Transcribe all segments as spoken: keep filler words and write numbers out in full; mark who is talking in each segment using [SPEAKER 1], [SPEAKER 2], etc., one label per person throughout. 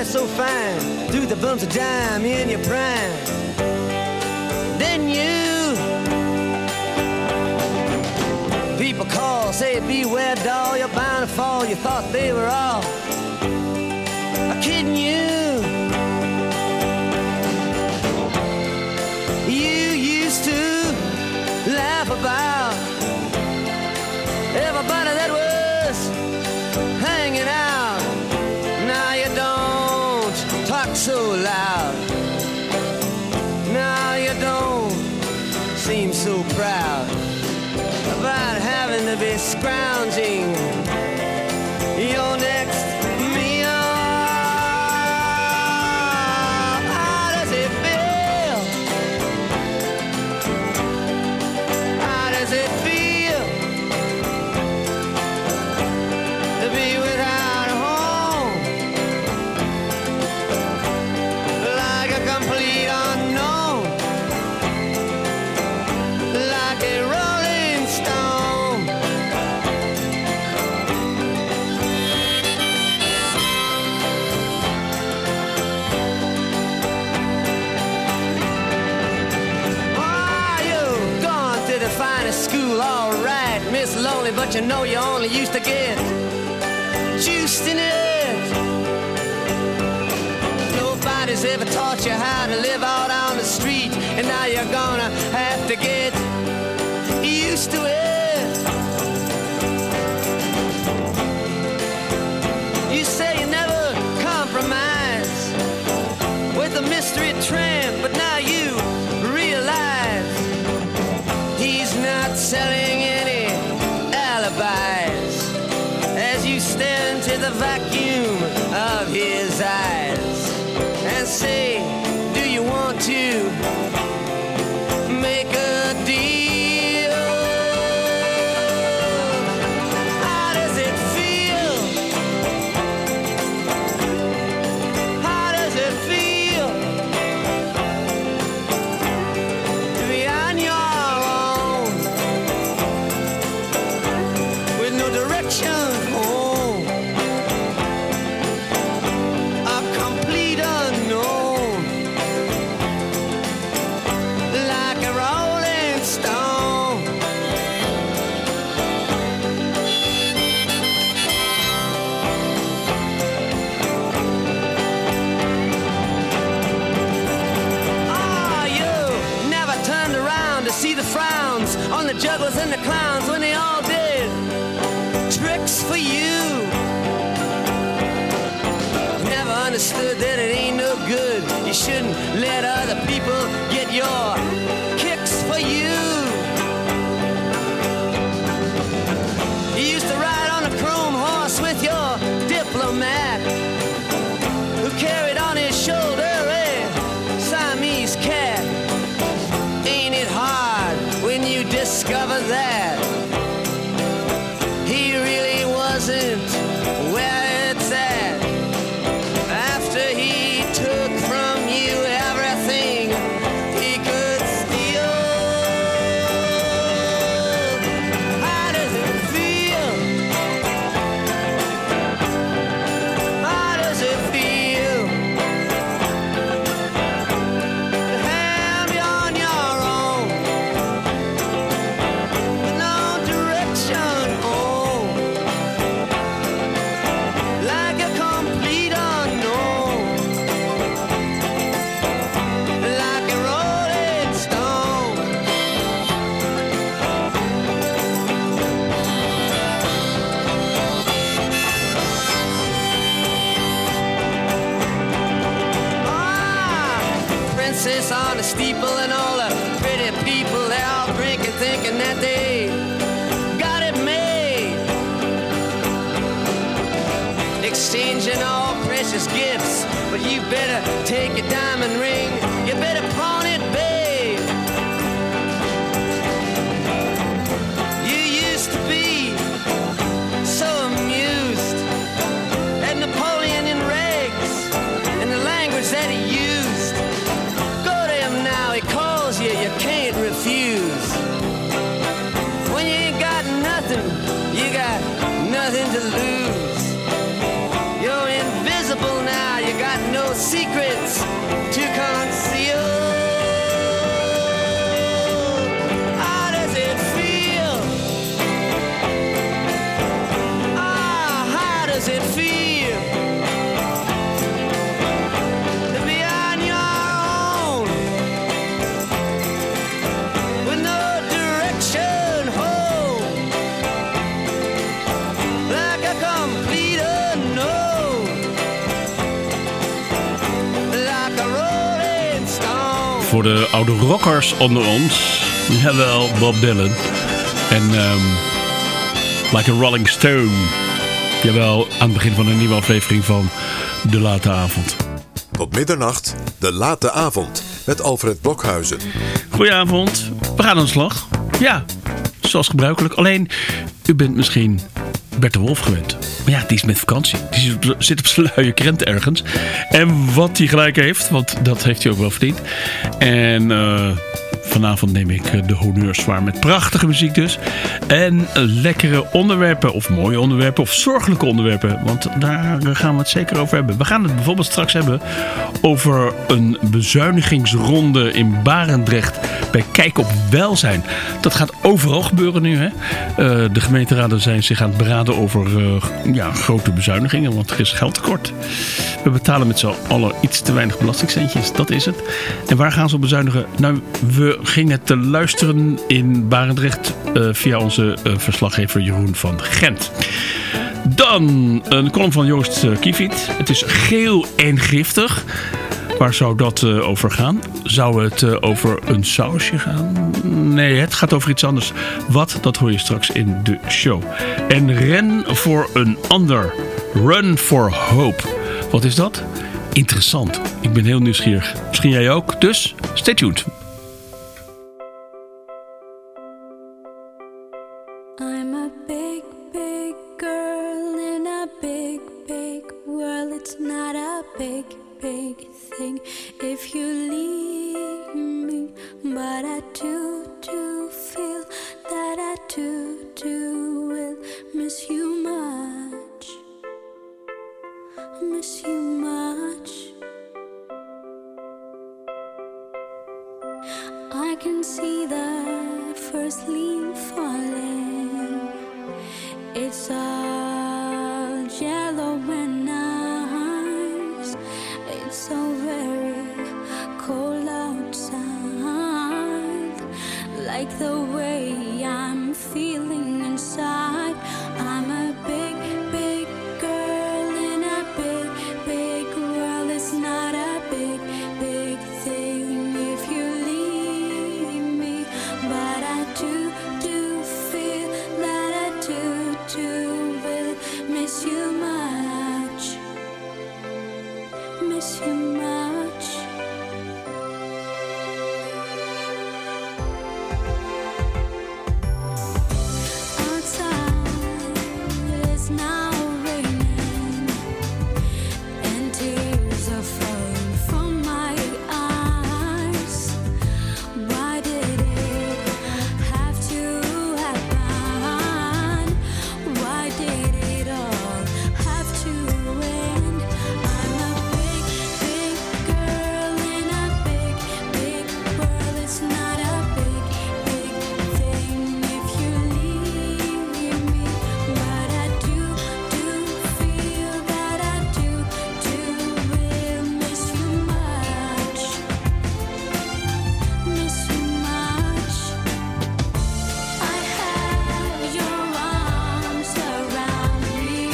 [SPEAKER 1] dress so fine, threw the bumps of dime in your prime. Then you, people call, say beware doll, you're bound to fall. You thought they were all kidding you. You used to laugh about everybody that was hanging out. Now you don't talk so loud. Now you don't seem so proud about having to be scrounging your next meal. How does it feel? How does it feel to be without a home? Like a complete unknown, like a rolling stone. Oh, you've gone to the finest school, all right, Miss Lonely, but you know you only used to get juiced in it. Nobody's ever taught you how to live out on the street, and now you're gonna have to get used to it. You say you never compromise with a mystery tramp, but now you realize he's not selling any alibis as you stare into the vacuum of his eyes and say, do you want to make a deal? How does it feel? How does it feel to be on your own with no direction home? A complete unknown, like a rolling stone. Ah, you never turned around to see the frowns on the jugglers and the clowns when they all did tricks for you. Never understood that it ain't no good. You shouldn't let other people get your kicks for you. You used to ride on a chrome horse with your diplomat, who carried on his shoulder a Siamese cat. Ain't it hard when you discover that he really wasn't where it's at? After he took from you everything he could steal. How does it feel? How does it feel to have you on your own with no direction home, like a complete unknown, like a rolling stone? Ah, princess on the steeple and all the pretty people, they're all drinking, thinking that they got it made, exchanging all precious gifts. But you better take your diamond ring, you better pawn it, babe. You used to be so amused at Napoleon in rags and the language that he used. Go to him now, he calls you, you can't refuse. When you ain't got nothing, you got nothing to lose. You're invisible now, you got
[SPEAKER 2] voor de oude rockers onder ons. Jawel, Bob Dylan. En um, Like a Rolling Stone. Jawel, aan het begin van een nieuwe aflevering van De Late Avond.
[SPEAKER 3] Tot middernacht, De Late Avond, met Alfred Blokhuizen.
[SPEAKER 2] Goedenavond, we gaan aan de slag. Ja, zoals gebruikelijk. Alleen, u bent misschien Bert de Wolf gewend. Maar ja, die is met vakantie. Die zit op zijn luie krent ergens. En wat hij gelijk heeft, want dat heeft hij ook wel verdiend. En uh, vanavond neem ik de honneurs zwaar met prachtige muziek dus. En lekkere onderwerpen, of mooie onderwerpen, of zorgelijke onderwerpen. Want daar gaan we het zeker over hebben. We gaan het bijvoorbeeld straks hebben over een bezuinigingsronde in Barendrecht bij Kijk op Welzijn. Dat gaat overal gebeuren nu. Hè? Uh, de gemeenteraden zijn zich aan het beraden over uh, ja, grote bezuinigingen, want er is geldtekort. We betalen met z'n allen iets te weinig belastingcentjes, dat is het. En waar gaan ze op bezuinigen? Nou, we gingen te luisteren in Barendrecht uh, via onze uh, verslaggever Jeroen van Gent. Dan een column van Joost uh, Kiefiet. Het is geel en giftig. Waar zou dat uh, over gaan? Zou het uh, over een sausje gaan? Nee, het gaat over iets anders. Wat? Dat hoor je straks in de show. En ren voor een ander. Run for Hope. Wat is dat? Interessant. Ik ben heel nieuwsgierig. Misschien jij ook. Dus stay tuned.
[SPEAKER 4] I'm a big, big girl in a big, big world. It's not a big, big thing if you leave me. But I do, do feel that I do, do will miss you much. Miss you much. I can see the first leaf falling. It's all yellow and nice. It's so very cold outside. Like the way I'm feeling inside. I'm a big, big girl in a big, big world. It's not a big, big thing if you leave me. But I do, do feel that I do, do will miss you much. Miss you much. Outside it's now raining and tears are falling from my eyes. Why did it have to happen? Why did it all have to end? I'm a big, big girl in a big, big world. It's not a big, big thing if you leave me. But I do, do feel that I do, do will miss you much. Miss you much. I have your arms around me,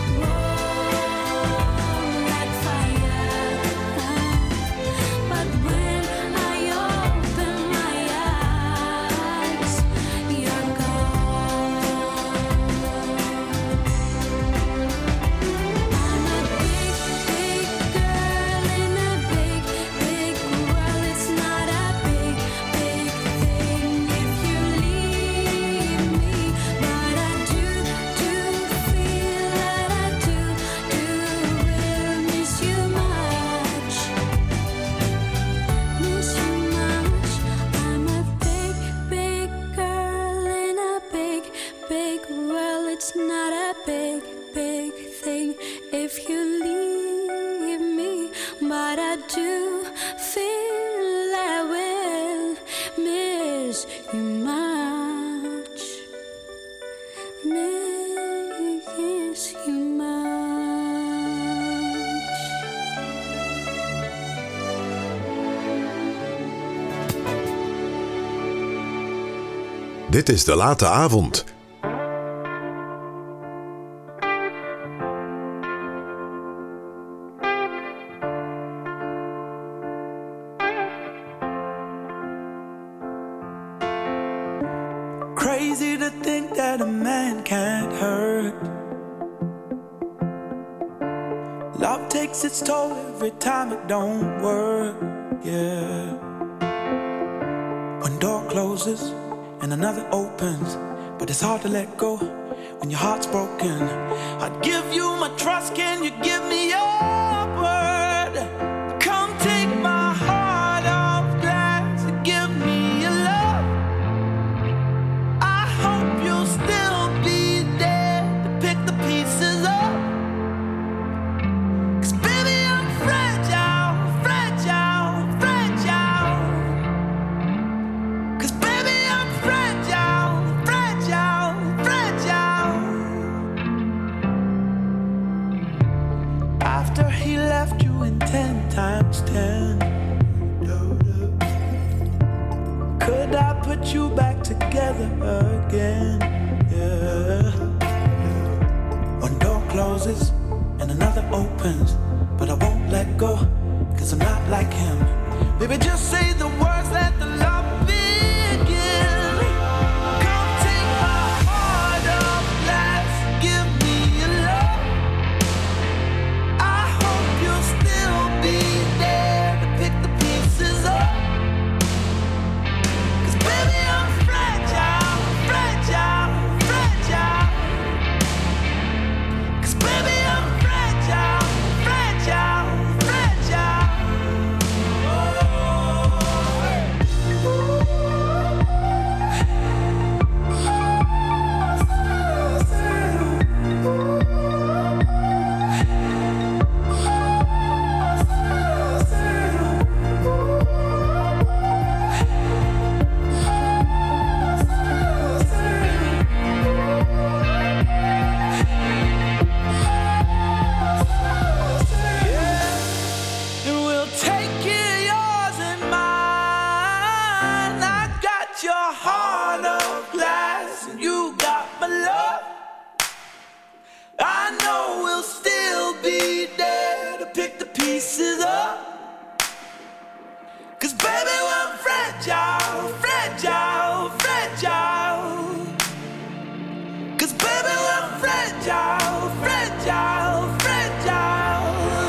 [SPEAKER 4] warm like fire. But when I open my eyes, you're gone. I'm a big, big girl in a big, big world. It's not a big, big thing if you leave me. But I do, do feel that I do, do will miss you much. Miss you much. I'm a big, big girl in a big, big world. It's not a big, big thing if you leave me. But I do feel I will miss you much. Miss you much.
[SPEAKER 3] Dit is De Late Avond.
[SPEAKER 5] easy to think that a man can't hurt. Love takes its toll every time it don't work, yeah. One door closes and another opens, but it's hard to let go when your heart's broken. I'd give you my trust, can you give me your word? Come take my heart off glass and give me your love. I hope you'll still be there to pick the pieces up. 'Cause baby I'm fragile, fragile, fragile. 'Cause baby I'm fragile, fragile, fragile. After he left you in ten times ten, could I put you back together again? Yeah. One door closes and another opens, but I won't let go, 'cause I'm not like him. Baby, just say the words, let the love begin. Come take my heart off glass, give me your love. I hope you'll still be there to pick the pieces up. 'Cause baby I'm fragile, fragile, fragile. 'Cause baby I'm fragile, fragile, fragile. And we'll take it, yours and mine. I got your heart of glass, and you got my love. I know we'll still be there to pick the pieces up. 'Cause baby we're fragile, fragile, fragile. 'Cause baby we're fragile, fragile, fragile.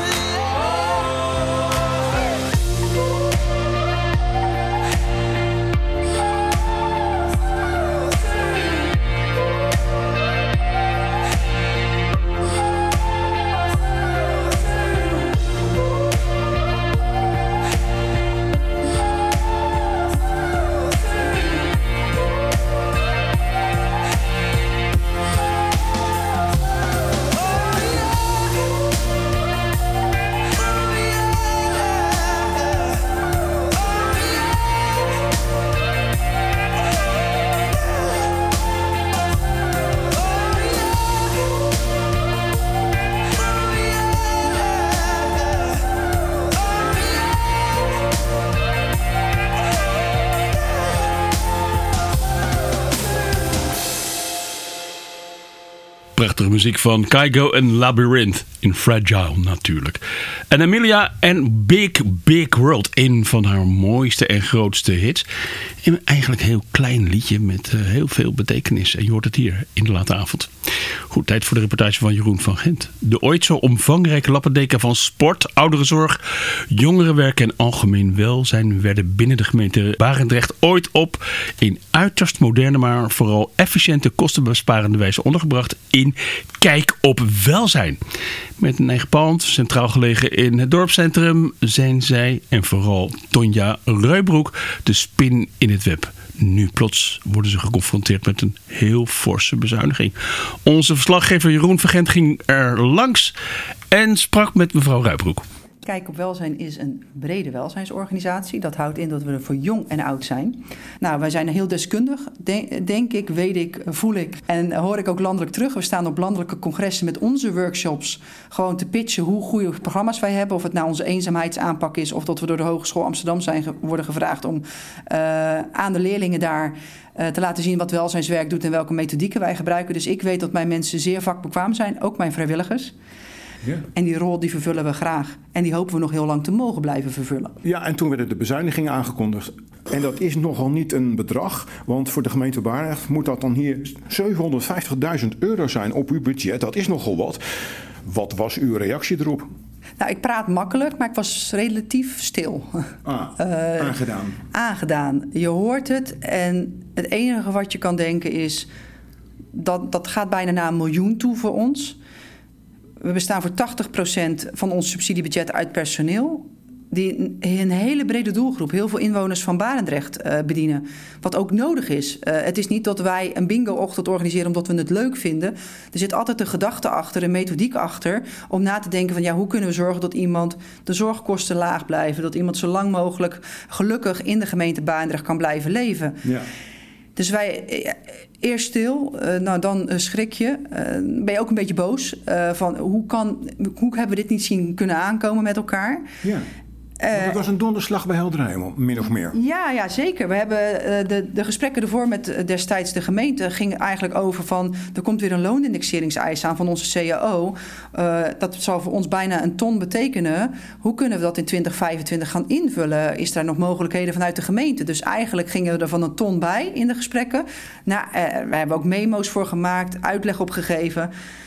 [SPEAKER 2] Prachtige muziek van Kygo en Labyrinth in Fragile natuurlijk. En Amelia en Big Big World, een van haar mooiste en grootste hits. En eigenlijk een heel klein liedje met uh, heel veel betekenis. En je hoort het hier in de late avond. Goed, tijd voor de reportage van Jeroen van Gent. De ooit zo omvangrijke lappendeken van sport, ouderenzorg, jongerenwerk en algemeen welzijn werden binnen de gemeente Barendrecht ooit op in uiterst moderne, maar vooral efficiënte, kostenbesparende wijze ondergebracht in Kijk op Welzijn. Met een eigen pand, centraal gelegen in het dorpscentrum, zijn zij en vooral Tonja Ruybroek de spin in het web. Nu plots worden ze geconfronteerd met een heel forse bezuiniging. Onze verslaggever Jeroen van Gent ging er langs en sprak met mevrouw Ruybroek.
[SPEAKER 6] Kijk op Welzijn is een brede welzijnsorganisatie. Dat houdt in dat we er voor jong en oud zijn. Nou, wij zijn heel deskundig, denk, denk ik, weet ik, voel ik. En hoor ik ook landelijk terug. We staan op landelijke congressen met onze workshops gewoon te pitchen hoe goede programma's wij hebben. Of het nou onze eenzaamheidsaanpak is of dat we door de Hogeschool Amsterdam zijn ge- worden gevraagd om uh, aan de leerlingen daar uh, te laten zien wat welzijnswerk doet en welke methodieken wij gebruiken. Dus ik weet dat mijn mensen zeer vakbekwaam zijn, ook mijn vrijwilligers.
[SPEAKER 7] Ja.
[SPEAKER 6] En die rol die vervullen we graag. En die hopen we nog heel lang te mogen blijven vervullen.
[SPEAKER 7] Ja, en toen werden de bezuinigingen aangekondigd. En dat is nogal niet een bedrag. Want voor de gemeente Barendrecht moet dat dan hier zevenhonderdvijftigduizend euro zijn op uw budget. Dat is nogal wat. Wat was uw reactie erop?
[SPEAKER 6] Nou, ik praat makkelijk, maar ik was relatief stil.
[SPEAKER 7] Ah,
[SPEAKER 6] Uh,
[SPEAKER 7] aangedaan.
[SPEAKER 6] Aangedaan. Je hoort het en het enige wat je kan denken is... dat, dat gaat bijna naar een miljoen toe voor ons. We bestaan voor tachtig procent van ons subsidiebudget uit personeel... die een hele brede doelgroep, heel veel inwoners van Barendrecht uh, bedienen. Wat ook nodig is. Uh, het is niet dat wij een bingo-ochtend organiseren omdat we het leuk vinden. Er zit altijd een gedachte achter, een methodiek achter... om na te denken van ja, hoe kunnen we zorgen dat iemand de zorgkosten laag blijven... dat iemand zo lang mogelijk gelukkig in de gemeente Barendrecht kan blijven leven.
[SPEAKER 7] Ja.
[SPEAKER 6] Dus wij eerst stil, uh, nou dan uh, schrik je. Uh, ben je ook een beetje boos. Uh, van hoe, kan, hoe hebben we dit niet zien kunnen aankomen met elkaar?
[SPEAKER 7] Ja. Want het was een donderslag bij Helder Hemel, min of meer.
[SPEAKER 6] Ja, ja, zeker. We hebben uh, de, de gesprekken ervoor met uh, destijds de gemeente... gingen eigenlijk over van... er komt weer een loonindexeringseis aan van onze C A O. Uh, dat zal voor ons bijna een ton betekenen. Hoe kunnen we dat in twintig vijfentwintig gaan invullen? Is er nog mogelijkheden vanuit de gemeente? Dus eigenlijk gingen we er van een ton bij in de gesprekken. Nou, uh, we hebben ook memo's voor gemaakt, uitleg opgegeven...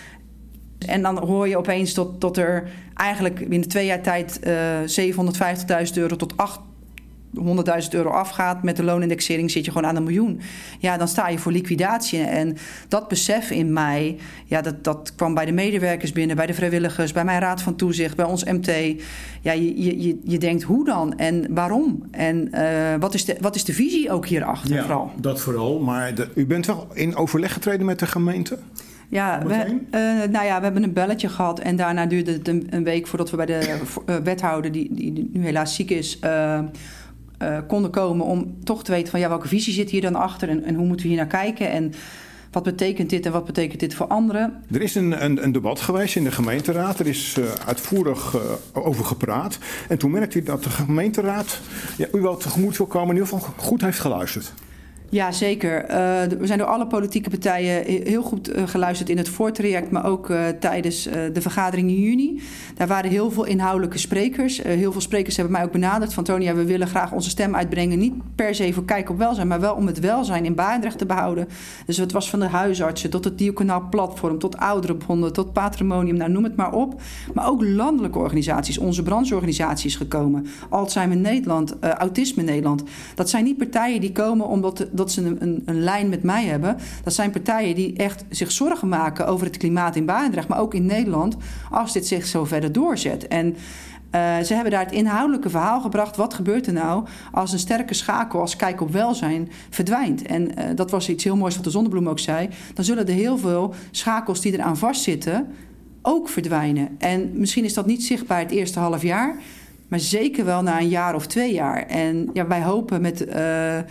[SPEAKER 6] En dan hoor je opeens dat, dat er eigenlijk binnen twee jaar tijd uh, zevenhonderdvijftigduizend euro tot achthonderdduizend euro afgaat. Met de loonindexering zit je gewoon aan een miljoen. Ja, dan sta je voor liquidatie. En dat besef in mij, ja, dat, dat kwam bij de medewerkers binnen, bij de vrijwilligers, bij mijn raad van toezicht, bij ons M T. Ja, je, je, je denkt hoe dan en waarom? En uh, wat, is de, wat is de visie ook hierachter
[SPEAKER 7] Ja,
[SPEAKER 6] vooral?
[SPEAKER 7] dat vooral. Maar de, u bent wel in overleg getreden met de gemeente?
[SPEAKER 6] Ja, we, uh, nou ja, we hebben een belletje gehad en daarna duurde het een, een week voordat we bij de uh, wethouder, die, die nu helaas ziek is, uh, uh, konden komen om toch te weten van ja, welke visie zit hier dan achter en, en hoe moeten we hier naar kijken en wat betekent dit en wat betekent dit voor anderen?
[SPEAKER 7] Er is een, een, een debat geweest in de gemeenteraad. Er is uh, uitvoerig uh, over gepraat. En toen merkte u dat de gemeenteraad ja, u wel tegemoet wil komen en in ieder geval goed heeft geluisterd.
[SPEAKER 6] Ja, zeker. Uh, we zijn door alle politieke partijen heel goed uh, geluisterd in het voortraject, maar ook uh, tijdens uh, de vergadering in juni. Daar waren heel veel inhoudelijke sprekers. Uh, heel veel sprekers hebben mij ook benaderd van Tonia, we willen graag onze stem uitbrengen. Niet per se voor kijk op welzijn, maar wel om het welzijn in Barendrecht te behouden. Dus het was van de huisartsen tot het Diaconaal Platform, tot ouderenbonden, tot Patrimonium, nou noem het maar op. Maar ook landelijke organisaties, onze brancheorganisaties gekomen. Alzheimer Nederland, uh, Autisme Nederland. Dat zijn niet partijen die komen omdat de, dat ze een, een, een lijn met mij hebben. Dat zijn partijen die echt zich zorgen maken over het klimaat in Barendrecht, maar ook in Nederland, als dit zich zo verder doorzet. En uh, ze hebben daar het inhoudelijke verhaal gebracht. Wat gebeurt er nou als een sterke schakel als kijk op welzijn verdwijnt? En uh, dat was iets heel moois wat de Zonnebloem ook zei. Dan zullen er heel veel schakels die eraan vastzitten ook verdwijnen. En misschien is dat niet zichtbaar het eerste half jaar, maar zeker wel na een jaar of twee jaar. En ja, wij hopen met Uh,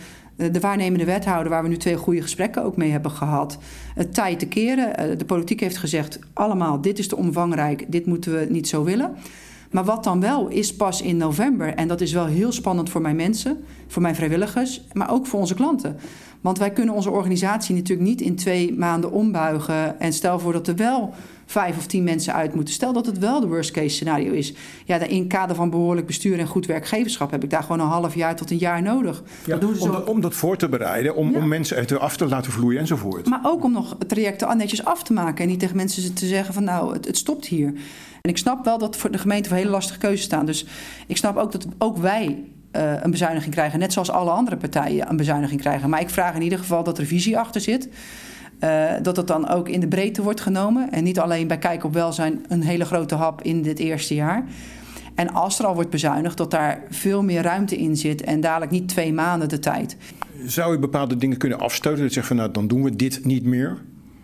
[SPEAKER 6] de waarnemende wethouder, waar we nu twee goede gesprekken ook mee hebben gehad, het tijd te keren. De politiek heeft gezegd, allemaal, dit is te omvangrijk, dit moeten we niet zo willen. Maar wat dan wel is pas in november, en dat is wel heel spannend voor mijn mensen, voor mijn vrijwilligers, maar ook voor onze klanten. Want wij kunnen onze organisatie natuurlijk niet in twee maanden ombuigen en stel voor dat er wel vijf of tien mensen uit moeten. Stel dat het wel de worst case scenario is. Ja, in het kader van behoorlijk bestuur en goed werkgeverschap heb ik daar gewoon een half jaar tot een jaar nodig.
[SPEAKER 7] Ja,
[SPEAKER 6] dat doen ze
[SPEAKER 7] om,
[SPEAKER 6] zo.
[SPEAKER 7] dat, om dat voor te bereiden, om,
[SPEAKER 6] Ja.
[SPEAKER 7] om mensen er af te laten vloeien enzovoort.
[SPEAKER 6] Maar ook om nog trajecten netjes af te maken en niet tegen mensen te zeggen van nou, het, het stopt hier. En ik snap wel dat voor de gemeente voor hele lastige keuzes staan. Dus ik snap ook dat ook wij uh, een bezuiniging krijgen, net zoals alle andere partijen een bezuiniging krijgen. Maar ik vraag in ieder geval dat er visie achter zit. Uh, dat het dan ook in de breedte wordt genomen. En niet alleen bij kijk op welzijn een hele grote hap in dit eerste jaar. En als er al wordt bezuinigd, dat daar veel meer ruimte in zit. En dadelijk niet twee maanden de tijd.
[SPEAKER 7] Zou u bepaalde dingen kunnen afstoten? Dat zegt van nou, dan doen we dit niet meer?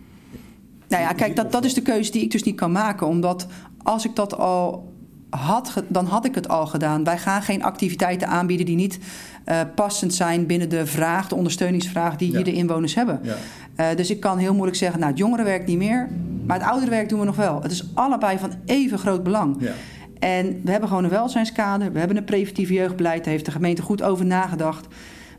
[SPEAKER 6] Nou ja, kijk, dat, dat is de keuze die ik dus niet kan maken. Omdat als ik dat al had, dan had ik het al gedaan. Wij gaan geen activiteiten aanbieden die niet uh, passend zijn binnen de vraag, de ondersteuningsvraag die hier
[SPEAKER 7] Ja.
[SPEAKER 6] de inwoners hebben.
[SPEAKER 7] Ja.
[SPEAKER 6] Uh, dus ik kan heel moeilijk zeggen, nou, het jongerenwerk niet meer, maar het ouderenwerk doen we nog wel. Het is allebei van even groot belang.
[SPEAKER 7] Ja.
[SPEAKER 6] En we hebben gewoon een welzijnskader, we hebben een preventief jeugdbeleid, daar heeft de gemeente goed over nagedacht.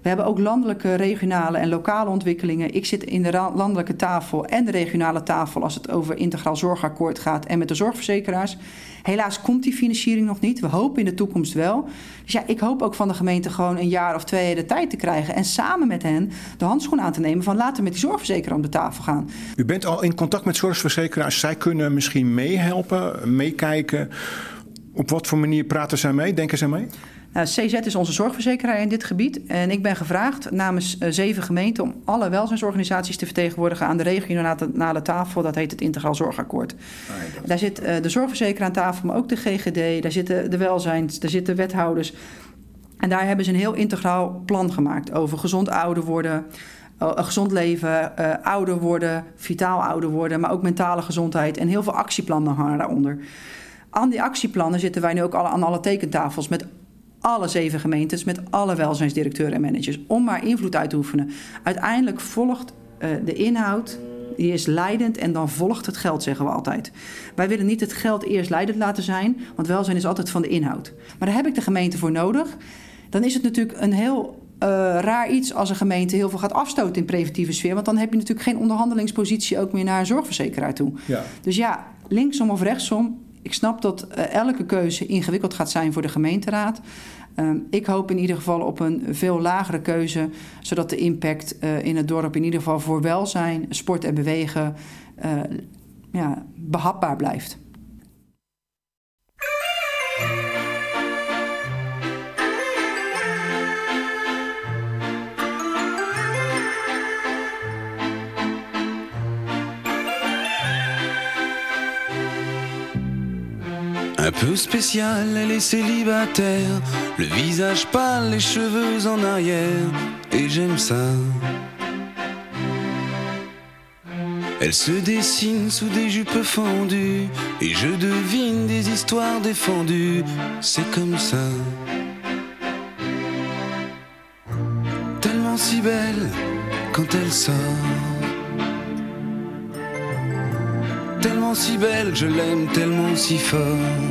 [SPEAKER 6] We hebben ook landelijke, regionale en lokale ontwikkelingen. Ik zit in de ra- landelijke tafel en de regionale tafel als het over integraal zorgakkoord gaat en met de zorgverzekeraars. Helaas komt die financiering nog niet. We hopen in de toekomst wel. Dus ja, ik hoop ook van de gemeente gewoon een jaar of twee de tijd te krijgen en samen met hen de handschoen aan te nemen van laten we met die zorgverzekeraar om de tafel gaan.
[SPEAKER 7] U bent al in contact met zorgverzekeraars. Zij kunnen misschien meehelpen, meekijken. Op wat voor manier praten zij mee? Denken zij mee?
[SPEAKER 6] Nou, C Z is onze zorgverzekeraar in dit gebied. En ik ben gevraagd namens uh, zeven gemeenten om alle welzijnsorganisaties te vertegenwoordigen aan de regionale tafel. Dat heet het Integraal Zorgakkoord. Ah, ja, daar zit uh, de zorgverzekeraar aan tafel, maar ook de G G D. Daar zitten de welzijns, daar zitten wethouders. En daar hebben ze een heel integraal plan gemaakt over gezond ouder worden, uh, gezond leven, uh, ouder worden, vitaal ouder worden, maar ook mentale gezondheid. En heel veel actieplannen hangen daaronder. Aan die actieplannen zitten wij nu ook alle, aan alle tekentafels met alle zeven gemeentes, met alle welzijnsdirecteuren en managers, om maar invloed uit te oefenen. Uiteindelijk volgt uh, de inhoud, die is leidend en dan volgt het geld, zeggen we altijd. Wij willen niet het geld eerst leidend laten zijn, want welzijn is altijd van de inhoud. Maar daar heb ik de gemeente voor nodig. Dan is het natuurlijk een heel uh, raar iets als een gemeente heel veel gaat afstoten in preventieve sfeer, want dan heb je natuurlijk geen onderhandelingspositie ook meer naar een zorgverzekeraar toe. Ja. Dus ja, linksom of rechtsom, ik snap dat uh, elke keuze ingewikkeld gaat zijn voor de gemeenteraad. Uh, ik hoop in ieder geval op een veel lagere keuze, zodat de impact uh, in het dorp in ieder geval voor welzijn, sport en bewegen uh, ja, behapbaar blijft.
[SPEAKER 8] Un peu spéciale, elle est célibataire, le visage pâle, les cheveux en arrière, et j'aime ça. Elle se dessine sous des jupes fendues, et je devine des histoires défendues, c'est comme ça. Tellement si belle quand elle sort, tellement si belle, je l'aime tellement si fort.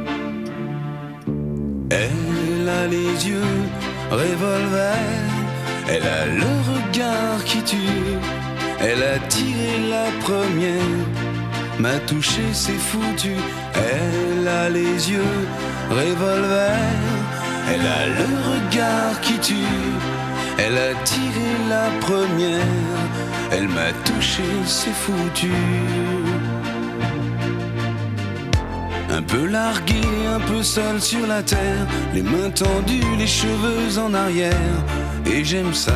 [SPEAKER 8] Elle a les yeux revolver, elle a le regard qui tue, elle a tiré la première, m'a touché, c'est foutu. Elle a les yeux revolver, elle a le regard qui tue, elle a tiré la première, elle m'a touché, c'est foutu. Un peu largué, un peu seul sur la terre, les mains tendues, les cheveux en arrière, et j'aime ça.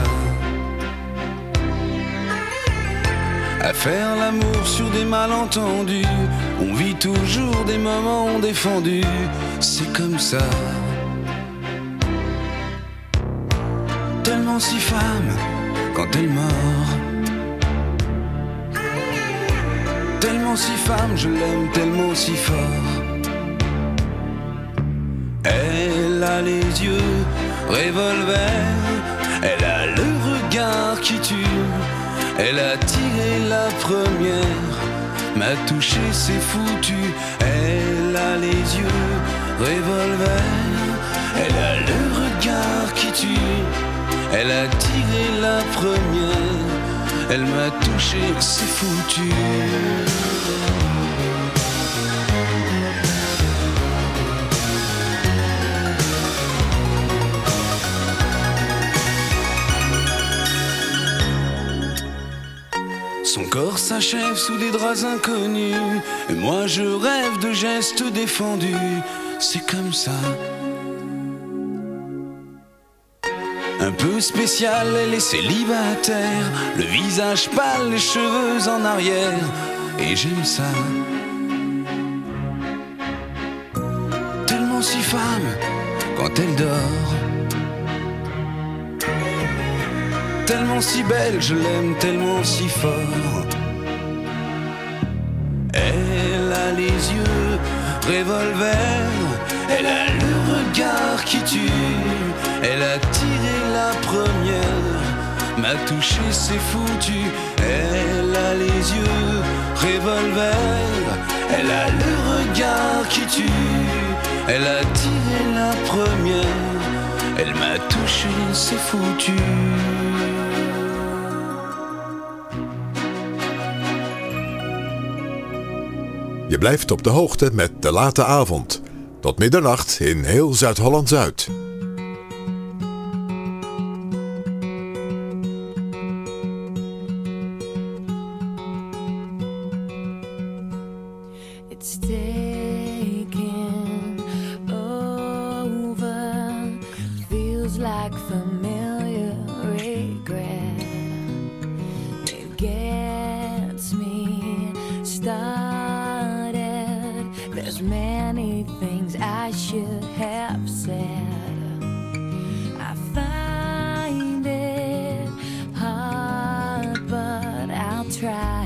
[SPEAKER 8] À faire l'amour sur des malentendus, on vit toujours des moments défendus, c'est comme ça. Tellement si femme quand elle mord, tellement si femme, je l'aime tellement si fort. Elle a les yeux revolver, elle a le regard qui tue, elle a tiré la première, m'a touché, c'est foutu. Elle a les yeux revolver, elle a le regard qui tue, elle a tiré la première, elle m'a touché, c'est foutu. Son corps s'achève sous des draps inconnus, et moi je rêve de gestes défendus, c'est comme ça. Un peu spécial, elle est célibataire, le visage pâle, les cheveux en arrière, et j'aime ça. Tellement si femme quand elle dort, tellement si belle, je l'aime tellement si fort. Elle a les yeux revolver, elle a le regard qui tue, elle a tiré la première, m'a touché, c'est foutu. Elle a les yeux revolver, elle a le regard qui tue, elle a tiré la première, Elle m'a touché, c'est foutu.
[SPEAKER 3] Je blijft op de hoogte met De Late Avond. Tot middernacht in heel Zuid-Holland-Zuid.
[SPEAKER 4] It's taking over. Feels like familiar regret. It gets me started. There's many things I should have said. I find it hard, but I'll try.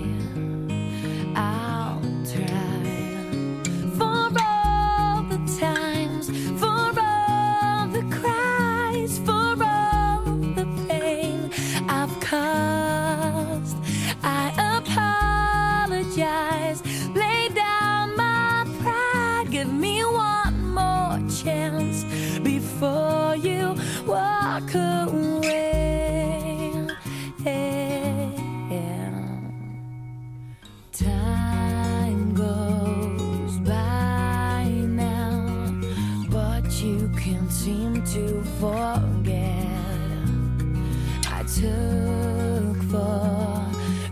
[SPEAKER 4] I'll try. For all the times, for all the cries, for all the pain I've caused, I apologize. Lay down my pride, give me one more chance before you walk away. Time goes by now, but you can't seem to forget. I took for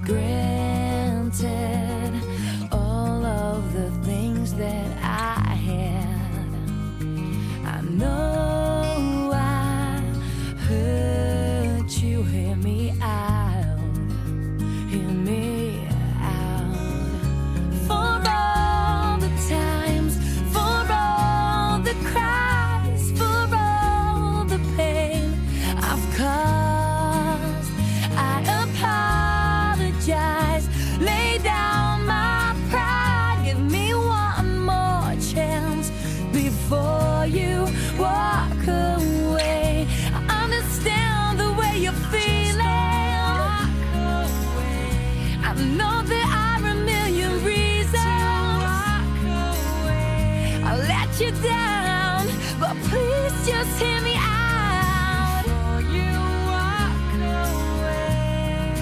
[SPEAKER 4] granted all of the things that I had. I know I hurt you, hear me out, hear me out. For all the times, for all the cries, for all the pain I've caused, I apologize. Lay down my pride, give me one more chance before you walk away. I understand the way you're feeling. I know there are a million reasons I let you down, but please just hear me out before you walk away.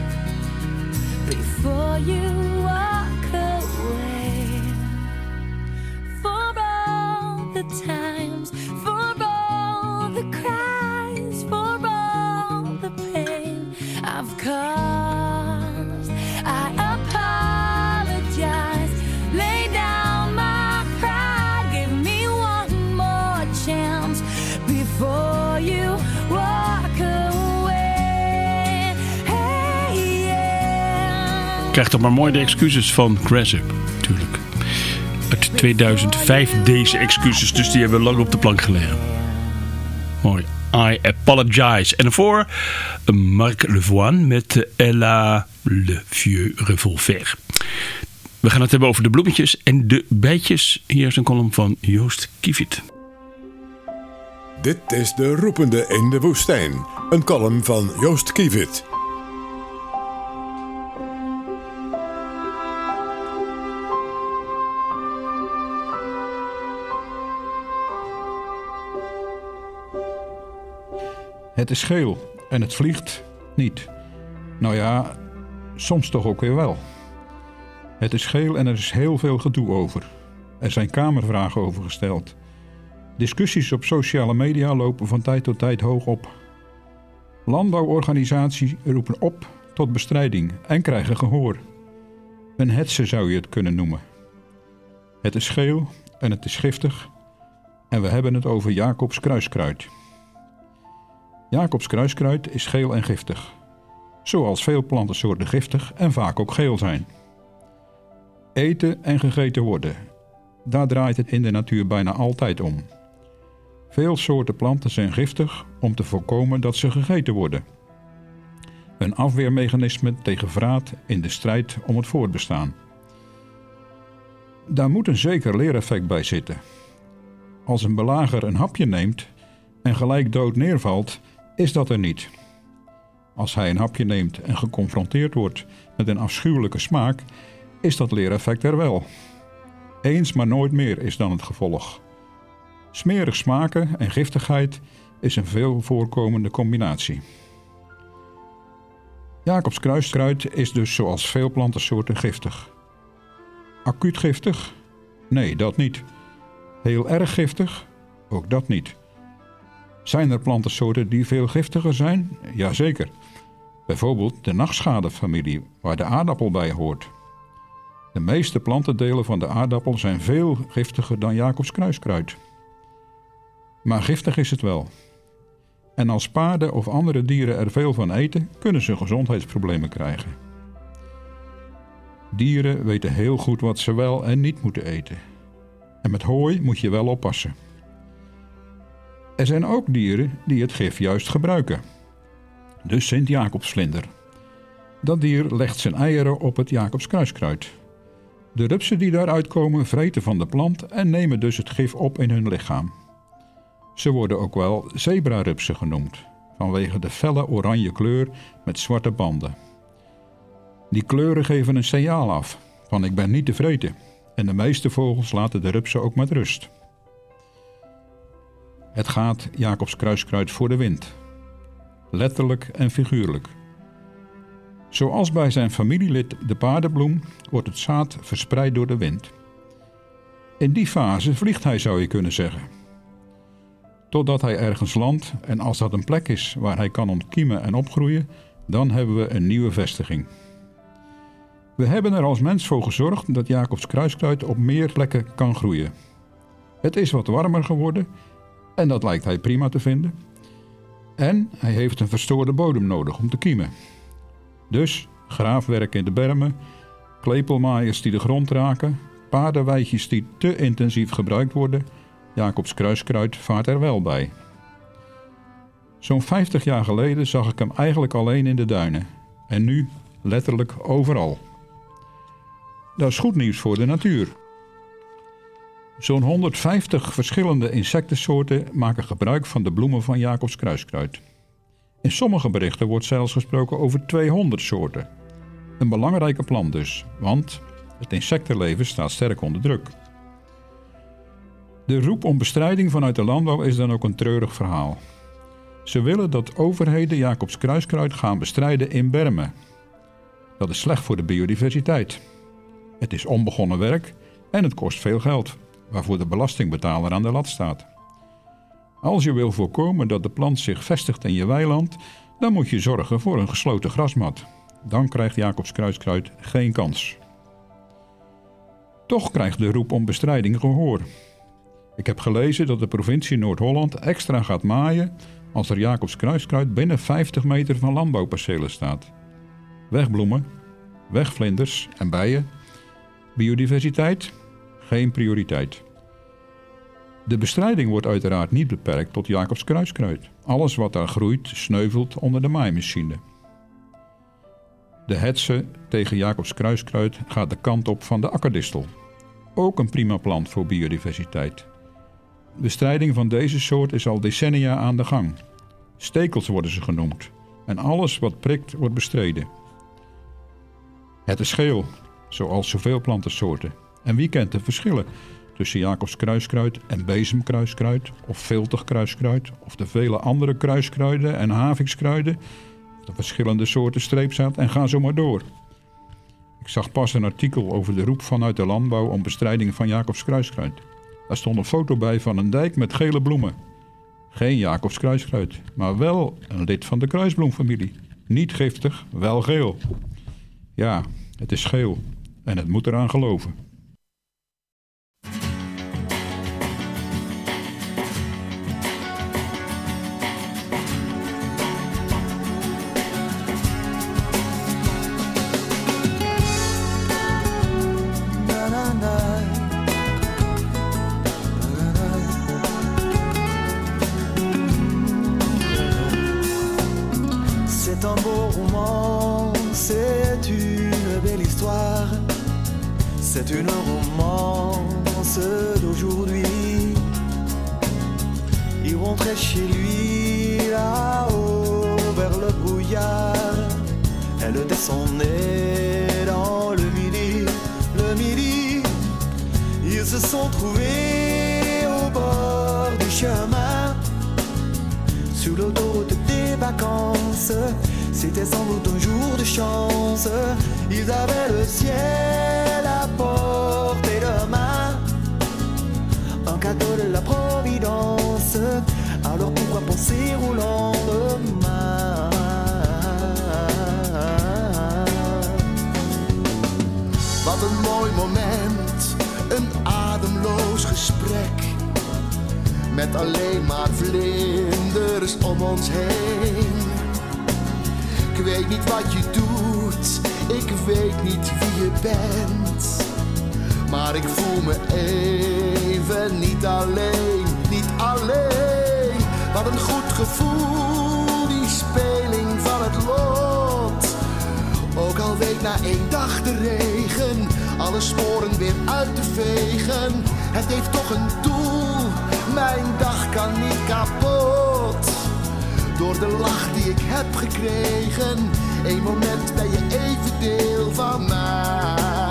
[SPEAKER 4] Before you walk away. For all the times, for all the cries, for all the pain I've caused, I apologize. Lay down my pride, give me one more chance before you walk away. Hey, yeah.
[SPEAKER 2] Krijgt toch maar mooi de excuses van Grassup, natuurlijk. Uit tweeduizend vijf deze excuses, dus die hebben we lang op de plank gelegen. Mooi. I Apologize. En daarvoor Marc Lavoine met Elle a le vieux revolver. We gaan het hebben over de bloemetjes en de bijtjes. Hier is een column van Joost Kiviet.
[SPEAKER 3] Dit is De Roepende in de Woestijn. Een column van Joost Kiviet.
[SPEAKER 9] Het is geel en het vliegt niet. Nou ja, soms toch ook weer wel. Het is geel en er is heel veel gedoe over. Er zijn kamervragen over gesteld. Discussies op sociale media lopen van tijd tot tijd hoog op. Landbouworganisaties roepen op tot bestrijding en krijgen gehoor. Een hetze zou je het kunnen noemen. Het is geel en het is giftig. En we hebben het over Jacobs kruiskruid. Jacobs kruiskruid is geel en giftig. Zoals veel plantensoorten giftig en vaak ook geel zijn. Eten en gegeten worden. Daar draait het in de natuur bijna altijd om. Veel soorten planten zijn giftig om te voorkomen dat ze gegeten worden. Een afweermechanisme tegen vraat in de strijd om het voortbestaan. Daar moet een zeker leereffect bij zitten. Als een belager een hapje neemt en gelijk dood neervalt, is dat er niet. Als hij een hapje neemt en geconfronteerd wordt met een afschuwelijke smaak, is dat leereffect er wel. Eens maar nooit meer is dan het gevolg. Smerig smaken en giftigheid is een veel voorkomende combinatie. Jacobs kruiskruid is dus zoals veel plantensoorten giftig. Acuut giftig? Nee, dat niet. Heel erg giftig? Ook dat niet. Zijn er plantensoorten die veel giftiger zijn? Jazeker. Bijvoorbeeld de nachtschadefamilie, waar de aardappel bij hoort. De meeste plantendelen van de aardappel zijn veel giftiger dan Jacobs kruiskruid. Maar giftig is het wel. En als paarden of andere dieren er veel van eten, kunnen ze gezondheidsproblemen krijgen. Dieren weten heel goed wat ze wel en niet moeten eten. En met hooi moet je wel oppassen. Er zijn ook dieren die het gif juist gebruiken. De Sint-Jacobsvlinder. Dat dier legt zijn eieren op het Jacobs kruiskruid. De rupsen die daaruit komen vreten van de plant en nemen dus het gif op in hun lichaam. Ze worden ook wel zebrarupsen genoemd, vanwege de felle oranje kleur met zwarte banden. Die kleuren geven een signaal af van ik ben niet te vreten en de meeste vogels laten de rupsen ook met rust. Het gaat Jacobs kruiskruid voor de wind. Letterlijk en figuurlijk. Zoals bij zijn familielid de paardenbloem wordt het zaad verspreid door de wind. In die fase vliegt hij, zou je kunnen zeggen. Totdat hij ergens landt en als dat een plek is waar hij kan ontkiemen en opgroeien, dan hebben we een nieuwe vestiging. We hebben er als mens voor gezorgd dat Jacobs kruiskruid op meer plekken kan groeien. Het is wat warmer geworden en dat lijkt hij prima te vinden. En hij heeft een verstoorde bodem nodig om te kiemen. Dus graafwerk in de bermen, klepelmaaiers die de grond raken, paardenweidjes die te intensief gebruikt worden, Jacobs kruiskruid vaart er wel bij. Zo'n vijftig jaar geleden zag ik hem eigenlijk alleen in de duinen. En nu letterlijk overal. Dat is goed nieuws voor de natuur. Zo'n honderdvijftig verschillende insectensoorten maken gebruik van de bloemen van Jacobs kruiskruid. In sommige berichten wordt zelfs gesproken over tweehonderd soorten. Een belangrijke plant dus, want het insectenleven staat sterk onder druk. De roep om bestrijding vanuit de landbouw is dan ook een treurig verhaal. Ze willen dat overheden Jacobs kruiskruid gaan bestrijden in bermen. Dat is slecht voor de biodiversiteit. Het is onbegonnen werk en het kost veel geld, waarvoor de belastingbetaler aan de lat staat. Als je wil voorkomen dat de plant zich vestigt in je weiland, dan moet je zorgen voor een gesloten grasmat. Dan krijgt Jacobs kruiskruid geen kans. Toch krijgt de roep om bestrijding gehoor. Ik heb gelezen dat de provincie Noord-Holland extra gaat maaien als er Jacobs kruiskruid binnen vijftig meter van landbouwpercelen staat. Wegbloemen, wegvlinders en bijen. Biodiversiteit? Geen prioriteit. De bestrijding wordt uiteraard niet beperkt tot Jacobs kruiskruid. Alles wat daar groeit sneuvelt onder de maaimachine. De hetze tegen Jacobs kruiskruid gaat de kant op van de akkerdistel. Ook een prima plant voor biodiversiteit. Bestrijding van deze soort is al decennia aan de gang. Stekels worden ze genoemd. En alles wat prikt wordt bestreden. Het is geel, zoals zoveel plantensoorten. En wie kent de verschillen tussen Jacobs kruiskruid en bezemkruiskruid of viltig kruiskruid of de vele andere kruiskruiden en havikskruiden, de verschillende soorten streepzaad en ga zo maar door. Ik zag pas een artikel over de roep vanuit de landbouw om bestrijding van Jacobs kruiskruid. Daar stond een foto bij van een dijk met gele bloemen. Geen Jacobs kruiskruid, maar wel een lid van de kruisbloemfamilie. Niet giftig, wel geel. Ja, het is geel en het moet eraan geloven.
[SPEAKER 10] C'est un beau roman, c'est une belle histoire, c'est une romance d'aujourd'hui. Il rentrait chez lui là-haut vers le brouillard, elle descendait dans le midi, le midi. Ils se sont trouvés au bord vacances. C'était sans doute un jour de chance. Ils avaient le ciel à portée de main, un cadeau de la Providence. Alors pourquoi penser au lendemain? Wat een mooi moment, een ademloos gesprek, met alleen maar vlinders om ons heen. Ik weet niet wat je doet, ik weet niet wie je bent, maar ik voel me even niet alleen, niet alleen. Wat een goed gevoel, die speling van het lot. Ook al week na één dag de regen alle sporen weer uit te vegen. Het heeft toch een doel, mijn dag kan niet kapot. Door de lach die ik heb gekregen, één moment ben je even deel van mij.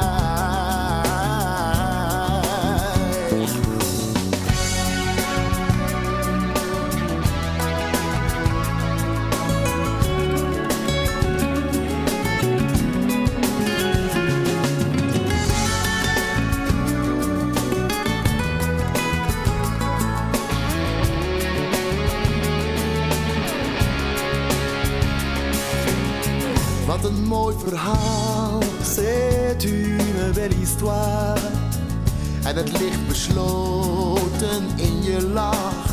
[SPEAKER 10] Wat een mooi verhaal, c'est une belle histoire. En het ligt besloten in je lach.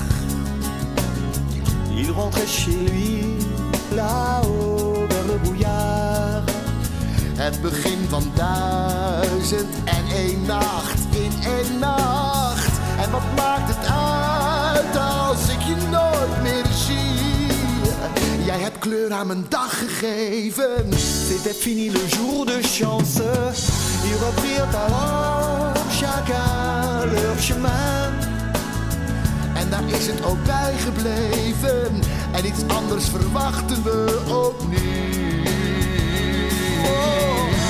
[SPEAKER 10] Il rentrait chez lui, là-haut vers le brouillard. Het begin van duizend en één nacht in één nacht. En wat maakt het uit als ik je nooit meer zie? Jij hebt kleur aan mijn dag gegeven. C'était fini le jour de chance. Ils reprirent alors chacun leur chemin. En daar is het ook bij gebleven. En iets anders verwachten we ook niet. Oh.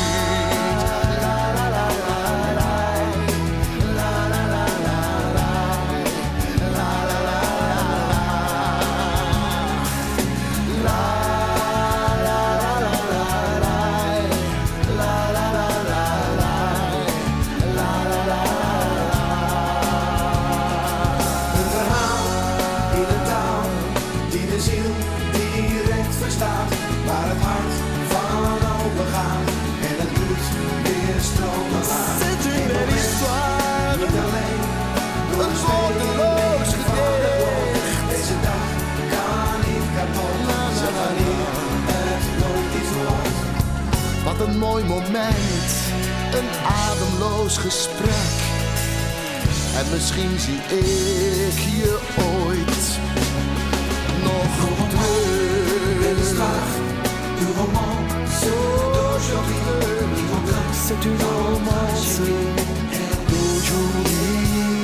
[SPEAKER 10] Wat een mooi moment, een ademloos gesprek. En misschien zie ik je ooit nog terug. Du romance d'aujourd'hui, c'est une romance d'aujourd'hui.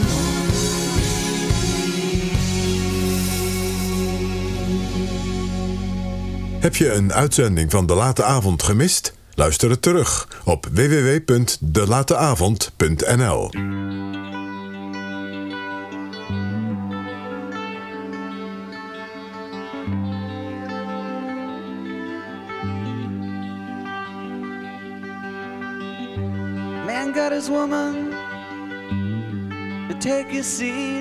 [SPEAKER 3] Heb je een uitzending van De Late Avond gemist? Luister het terug op w w w punt de late avond punt n l.
[SPEAKER 1] Man got his woman to take his seat.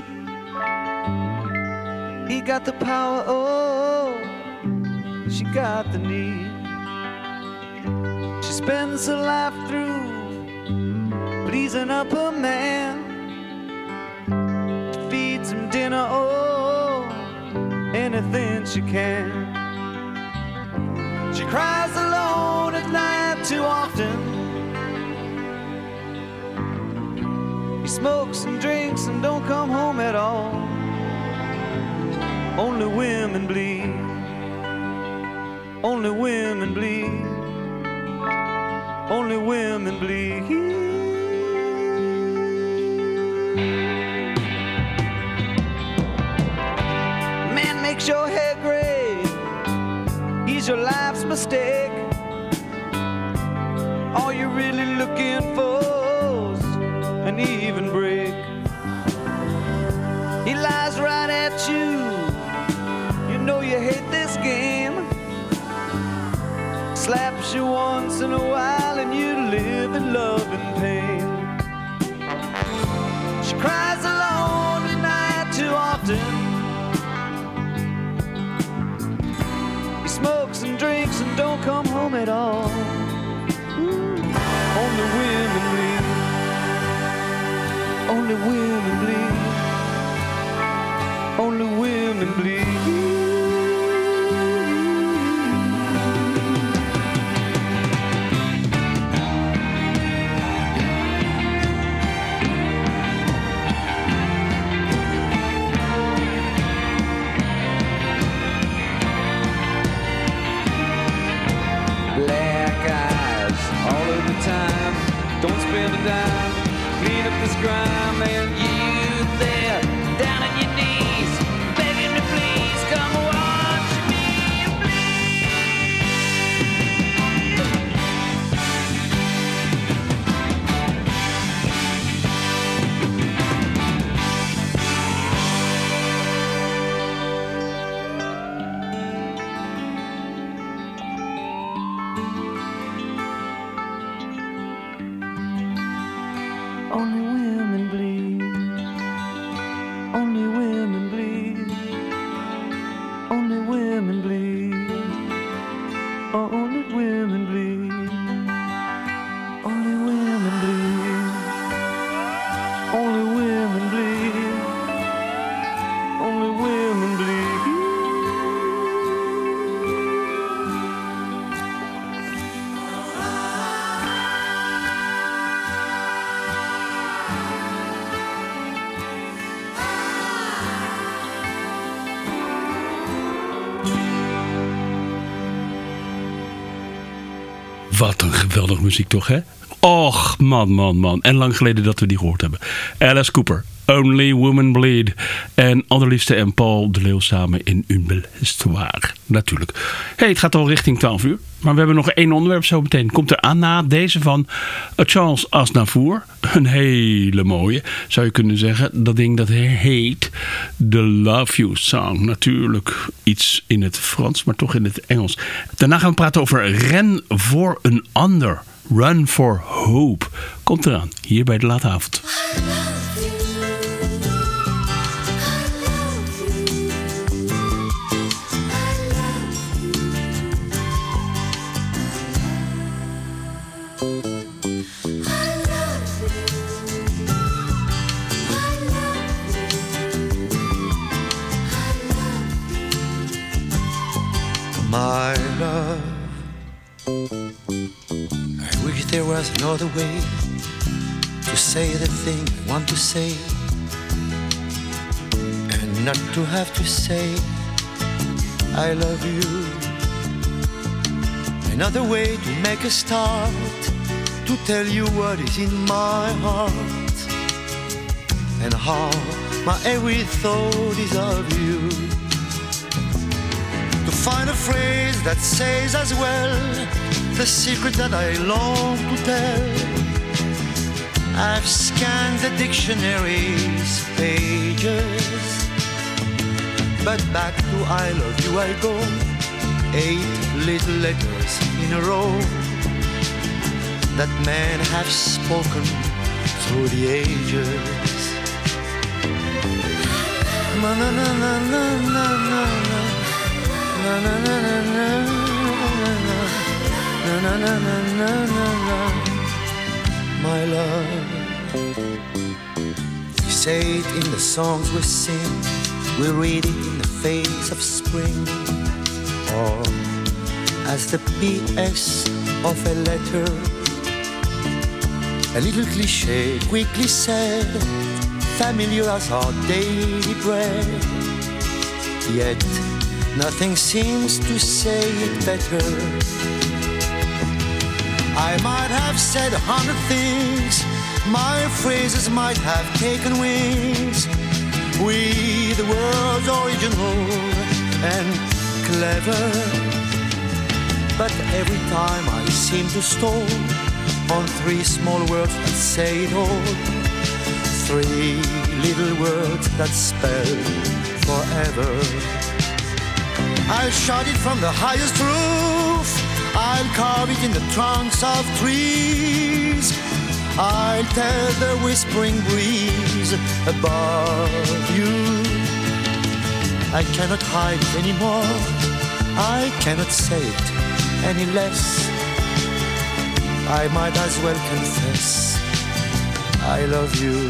[SPEAKER 1] He got the power, oh, she got the need. She spends her life through pleasing up her man. She feeds him dinner, oh, anything she can. She cries alone at night too often. He smokes and drinks and don't come home at all. Only women bleed. Only women bleed. Only women bleed. Man makes your hair gray. He's your life's mistake. All you're really looking for's an even break. He lies right at you. You know you hate this game. slaps you once in a while and you live in love and pain. She cries alone at night too often. He smokes and drinks and don't come home at all. Ooh. Only women bleed. Only women bleed. Only women bleed. Black eyes all of the time. Don't spend a dime. Clean up this grime and you there down on your knees, begging me please come watch me Only women bleed. Only women bleed. Only women bleed. Only women bleed. Only women bleed. Only women bleed. Only women bleed.
[SPEAKER 2] Wat een geweldige muziek toch, hè? Och, man, man, man. En lang geleden dat we die gehoord hebben. Alice Cooper, Only Women Bleed. En Anderliefste en Paul de Leeuw samen in Une Belle Histoire. Natuurlijk. Hey, het gaat al richting twaalf uur. Maar we hebben nog één onderwerp zo meteen. Komt er aan na deze van Charles Aznavour. Een hele mooie, zou je kunnen zeggen. Dat ding dat heet The Love You Song. Natuurlijk iets in het Frans, maar toch in het Engels. Daarna gaan we praten over Ren voor een ander. Run for Hope. Komt eraan, hier bij de Late Avond.
[SPEAKER 11] My love, I wish there was another way to say the thing I want to say, and not to have to say I love you. Another way to make a start, to tell you what is in my heart, and how my every thought is of you. To find a phrase that says as well the secret that I long to tell. I've scanned the dictionary's pages, but back to I love you I go. Eight little letters in a row that men have spoken through the ages. Na na na na na na na. Na na na na na na na na na na na. My love, we say it in the songs we sing, we read it in the face of spring, or as the P S of a letter, a little cliché quickly said, familiar as our daily bread. Yet nothing seems to say it better. I might have said a hundred things, my phrases might have taken wings. We, the world's original and clever, but every time I seem to stall on three small words that say it all. Three little words that spell forever. I shout it from the highest roof,
[SPEAKER 10] I'll carve it in the trunks of trees. I'll tell the whispering breeze above you. I cannot hide it anymore. I cannot say it any less. I might as well confess I love you.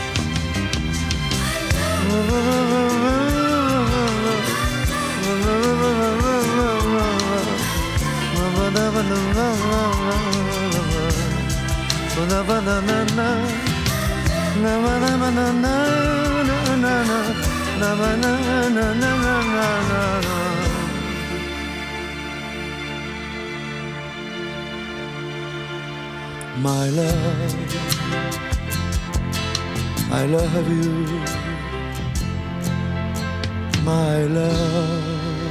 [SPEAKER 10] My love, I love you, my love.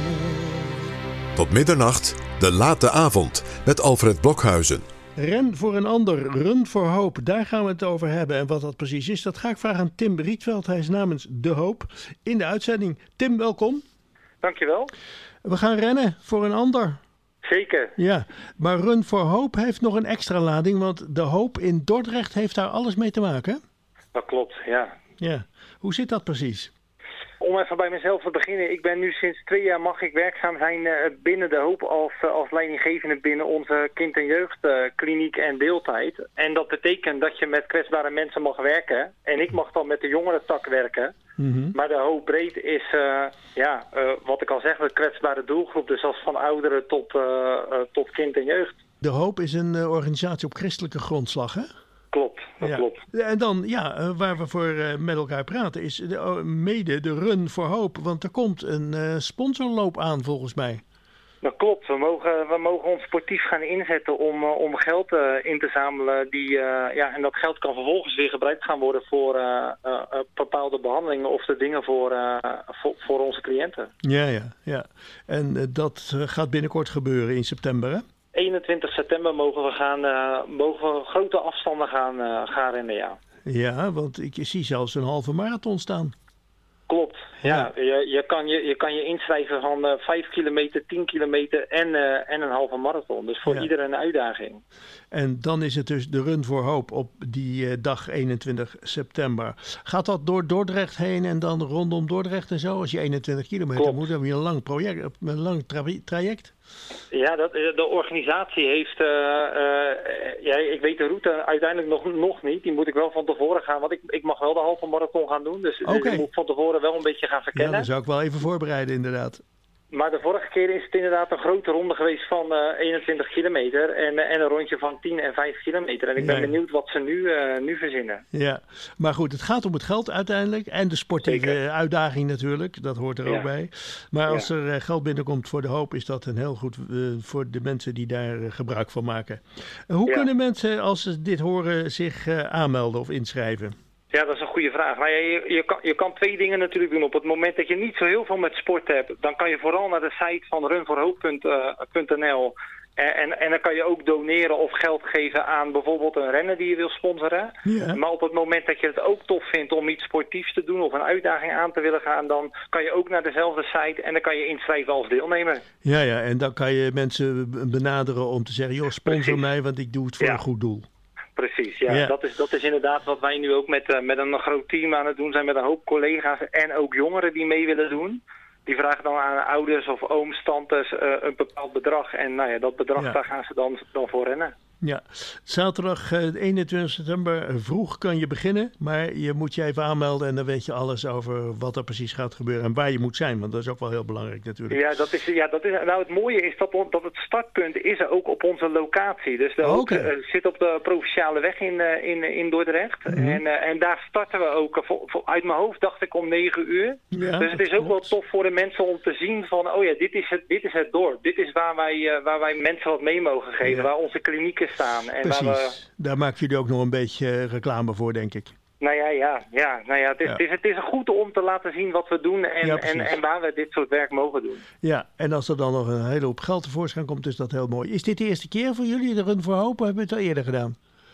[SPEAKER 3] Tot middernacht, de late avond, met Alfred Blokhuizen.
[SPEAKER 12] Ren voor een ander, run voor hoop. Daar gaan we het over hebben. En wat dat precies is, dat ga ik vragen aan Tim Rietveld. Hij is namens De Hoop in de uitzending. Tim, welkom.
[SPEAKER 13] Dankjewel.
[SPEAKER 12] We gaan rennen voor een ander.
[SPEAKER 13] Zeker.
[SPEAKER 12] Ja, maar Run voor Hoop heeft nog een extra lading, want De Hoop in Dordrecht heeft daar alles mee te maken.
[SPEAKER 13] Dat klopt, ja.
[SPEAKER 12] Ja, hoe zit dat precies?
[SPEAKER 13] Om even bij mezelf te beginnen. Ik ben nu sinds twee jaar mag ik werkzaam zijn uh, binnen De Hoop als, uh, als leidinggevende binnen onze kind- en jeugdkliniek uh, en deeltijd. En dat betekent dat je met kwetsbare mensen mag werken. En ik mag dan met de jongerentak werken. Mm-hmm. Maar De Hoop breed is, uh, ja, uh, wat ik al zeg, een kwetsbare doelgroep. Dus als van ouderen tot, uh, uh, tot kind en jeugd.
[SPEAKER 12] De Hoop is een uh, organisatie op christelijke grondslag, hè?
[SPEAKER 13] Klopt, dat
[SPEAKER 12] ja.
[SPEAKER 13] klopt.
[SPEAKER 12] En dan, ja, waar we voor uh, met elkaar praten is de, uh, mede de Run voor Hoop. Want er komt een uh, sponsorloop aan volgens mij.
[SPEAKER 13] Dat klopt. We mogen, we mogen ons sportief gaan inzetten om, uh, om geld uh, in te zamelen. Die, uh, ja, en dat geld kan vervolgens weer gebruikt gaan worden voor uh, uh, uh, bepaalde behandelingen of de dingen voor, uh, voor, voor onze cliënten.
[SPEAKER 12] Ja, ja, ja. En uh, dat uh, gaat binnenkort gebeuren in september, hè?
[SPEAKER 13] eenentwintig september mogen we, gaan, uh, mogen we grote afstanden gaan, uh, gaan rennen, ja.
[SPEAKER 12] Ja, want ik zie zelfs een halve marathon staan.
[SPEAKER 13] Klopt, ja. ja. Je, je, kan je, je kan je inschrijven van uh, vijf kilometer, tien kilometer en, uh, en een halve marathon. Dus voor ja. iedereen een uitdaging.
[SPEAKER 12] En dan is het dus de Run voor Hoop op die uh, dag eenentwintig september. Gaat dat door Dordrecht heen en dan rondom Dordrecht en zo? Als je eenentwintig kilometer Klopt. moet, dan heb je een lang project, een lang tra- traject.
[SPEAKER 13] Ja, dat, de organisatie heeft, uh, uh, ja, ik weet de route uiteindelijk nog, nog niet. Die moet ik wel van tevoren gaan, want ik, ik mag wel de halve marathon gaan doen. Dus, okay. dus ik moet van tevoren wel een beetje gaan verkennen.
[SPEAKER 12] Ja, dat zou ik wel even voorbereiden inderdaad.
[SPEAKER 13] Maar de vorige keer is het inderdaad een grote ronde geweest van uh, eenentwintig kilometer en, uh, en een rondje van tien en vijf kilometer. En ik ben ja. benieuwd wat ze nu, uh, nu verzinnen.
[SPEAKER 12] Ja, maar goed, het gaat om het geld uiteindelijk en de sportieve Zeker. uitdaging natuurlijk, dat hoort er ja. ook bij. Maar als ja. er uh, geld binnenkomt voor De Hoop is dat een heel goed uh, voor de mensen die daar uh, gebruik van maken. Uh, hoe ja. kunnen mensen als ze dit horen zich uh, aanmelden of inschrijven?
[SPEAKER 13] Ja, dat is een goede vraag. Nou ja, je, je, kan, je kan twee dingen natuurlijk doen. Op het moment dat je niet zo heel veel met sport hebt, dan kan je vooral naar de site van run voor hoop punt n l. En, en, en dan kan je ook doneren of geld geven aan bijvoorbeeld een renner die je wil sponsoren. Ja. Maar op het moment dat je het ook tof vindt om iets sportiefs te doen of een uitdaging aan te willen gaan, dan kan je ook naar dezelfde site en dan kan je inschrijven als deelnemer.
[SPEAKER 12] Ja, ja, en dan kan je mensen benaderen om te zeggen, joh, sponsor Precies. mij, want ik doe het voor ja. een goed doel.
[SPEAKER 13] Precies, ja. ja. Dat is, dat is inderdaad wat wij nu ook met, uh, met een groot team aan het doen zijn, met een hoop collega's en ook jongeren die mee willen doen. Die vragen dan aan ouders of ooms, tantes uh, een bepaald bedrag en nou ja, dat bedrag ja. daar gaan ze dan, dan voor rennen.
[SPEAKER 12] Ja, zaterdag uh, eenentwintig september vroeg kan je beginnen, maar je moet je even aanmelden en dan weet je alles over wat er precies gaat gebeuren en waar je moet zijn, want dat is ook wel heel belangrijk natuurlijk.
[SPEAKER 13] Ja, dat is, ja dat is, nou het mooie is dat, dat het startpunt is er ook op onze locatie. Dus de okay. hoek, uh, zit op de Provinciale Weg in, uh, in, in Dordrecht mm-hmm. en, uh, en daar starten we ook, uh, vol, vol, uit mijn hoofd dacht ik om negen uur. Ja, dus het is ook klopt. wel tof voor de mensen om te zien van, oh ja, dit is het, dit is het dorp. Dit is waar wij, uh, waar wij mensen wat mee mogen geven, ja. waar onze klinieken staan. En
[SPEAKER 12] Precies,
[SPEAKER 13] waar we...
[SPEAKER 12] daar maken jullie ook nog een beetje reclame voor, denk ik.
[SPEAKER 13] Nou ja, ja, ja. Nou ja, het, is, ja. Het, is, het is een goed om te laten zien wat we doen en, ja, en, en waar we dit soort werk mogen doen.
[SPEAKER 12] Ja, en als er dan nog een hele hoop geld tevoorschijn komt, is dat heel mooi. Is dit de eerste keer voor jullie, de Run voor Hoop, of hebben we het al eerder gedaan?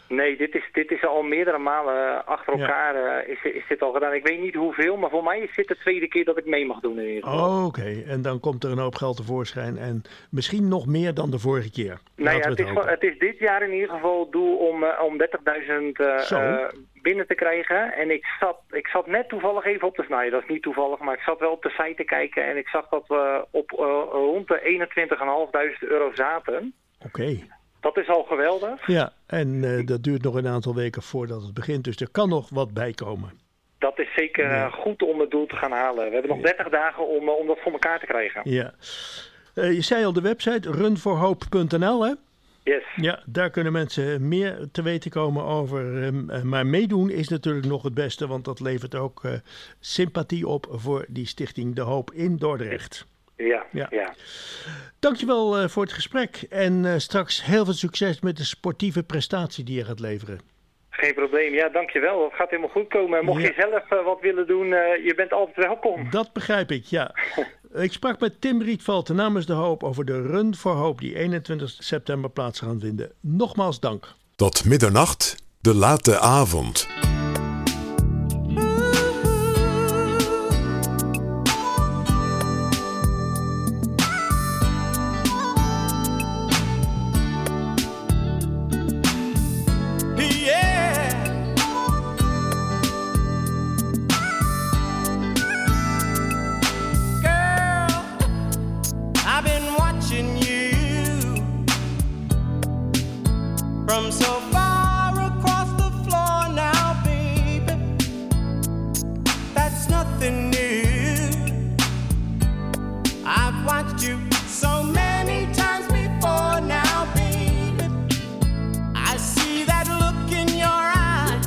[SPEAKER 13] Nee, dit is, dit is al meerdere malen achter elkaar ja. uh, is, is dit al gedaan. Ik weet niet hoeveel, maar voor mij is dit de tweede keer dat ik mee mag doen in ieder geval.
[SPEAKER 12] Oh, Oké, okay. En dan komt er een hoop geld tevoorschijn en misschien nog meer dan de vorige keer.
[SPEAKER 13] Nou ja, het, het, is, het is dit jaar in ieder geval het doel om, uh, om dertigduizend uh, uh, binnen te krijgen. En ik zat, ik zat net toevallig even op de snijden, dat is niet toevallig, maar ik zat wel op de site te kijken en ik zag dat we op uh, rond de eenentwintigduizend vijfhonderd euro zaten.
[SPEAKER 12] Oké. Okay.
[SPEAKER 13] Dat is al geweldig.
[SPEAKER 12] Ja, en uh, dat duurt nog een aantal weken voordat het begint. Dus er kan nog wat bij komen.
[SPEAKER 13] Dat is zeker uh, ja. goed om het doel te gaan halen. We hebben nog dertig dagen om, uh, om dat voor elkaar te krijgen.
[SPEAKER 12] Ja. Uh, je zei al de website run for hope punt n l, hè?
[SPEAKER 13] Yes.
[SPEAKER 12] Ja, daar kunnen mensen meer te weten komen over. Uh, maar meedoen is natuurlijk nog het beste. Want dat levert ook uh, sympathie op voor die stichting De Hoop in Dordrecht.
[SPEAKER 13] Ja, ja, ja.
[SPEAKER 12] Dankjewel uh, voor het gesprek. En uh, straks heel veel succes met de sportieve prestatie die je gaat leveren.
[SPEAKER 13] Geen probleem. Ja, dankjewel. Dat gaat helemaal goed komen. Mocht ja. je zelf uh, wat willen doen, uh, je bent altijd welkom.
[SPEAKER 12] Dat begrijp ik, ja. Ik sprak met Tim Rietveld namens De Hoop over de Run for Hope die eenentwintig september plaats gaat vinden. Nogmaals dank.
[SPEAKER 3] Tot middernacht, de late avond.
[SPEAKER 14] From so far across the floor now, baby, that's nothing new. I've watched you so many times before now, baby. I see that look in your eyes,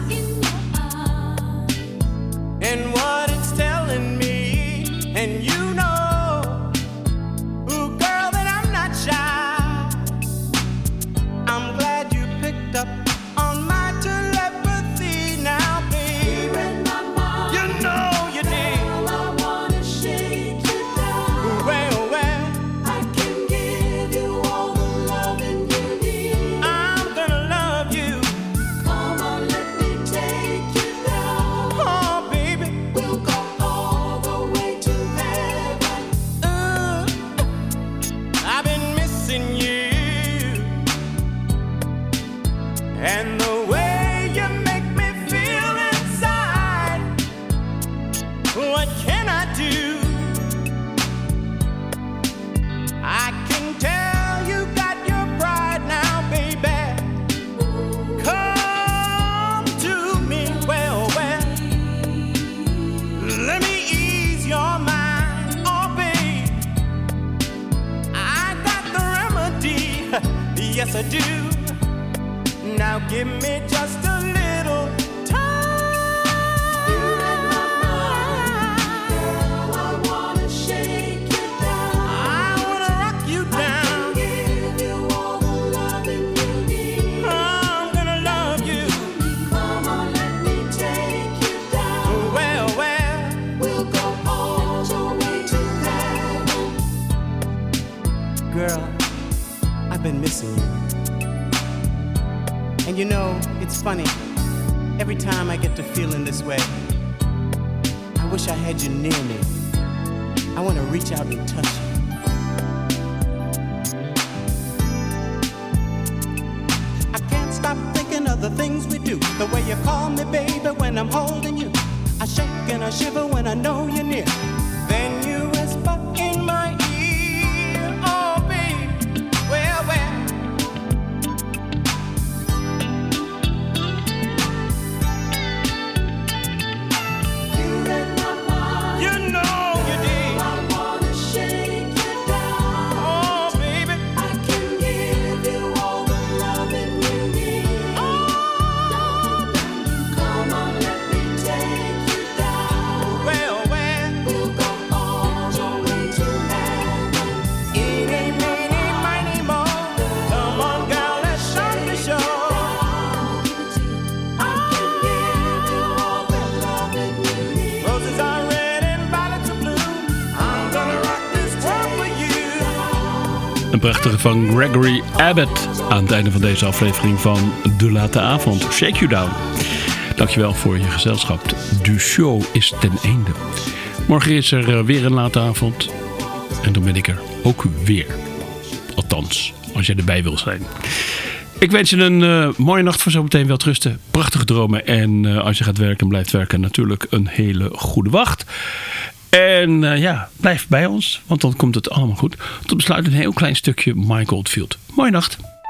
[SPEAKER 14] and what it's telling me, and you know, ooh, girl, that I'm not shy. I'm glad up on my telepathy now, baby. You read my mind. You know you did. Girl, I wanna shake you down. Well, well, I can give you all the loving you need. I'm gonna love you. Come on, let me take you down. Oh, baby, we'll go all the way to heaven. Uh, I've been missing you. And the way you make me feel inside, what can I do? I can tell you got your pride now, baby. Come to me, well, well. Let me ease your mind, oh, babe. I got the remedy, yes I do. Now give me just a little time. You read my mind. Girl, I wanna shake you down. I wanna rock you down. I can give you all the loving you need. I'm gonna love you. Come on, let me take you down. Well, well, we'll go all the way to heaven. Girl, I've been missing you. And you know, it's funny, every time I get to feeling this way, I wish I had you near me. I want to reach out and touch you. I can't stop thinking of the things we do, the way you call me baby when I'm holding you. I shake and I shiver when I know you're near. Then you whisper in my ear, oh babe, well, well. Well, well.
[SPEAKER 2] Een prachtige van Gregory Abbott aan het einde van deze aflevering van De Late Avond. Shake You Down. Dankjewel voor je gezelschap. De show is ten einde. Morgen is er weer een late avond. En dan ben ik er ook weer. Althans, als jij erbij wil zijn. Ik wens je een uh, mooie nacht voor zometeen. Wel rusten. Prachtige dromen. En uh, als je gaat werken en blijft werken, natuurlijk een hele goede wacht. En uh, ja, blijf bij ons. Want dan komt het allemaal goed. Tot besluit een heel klein stukje Mike Oldfield. Mooie nacht.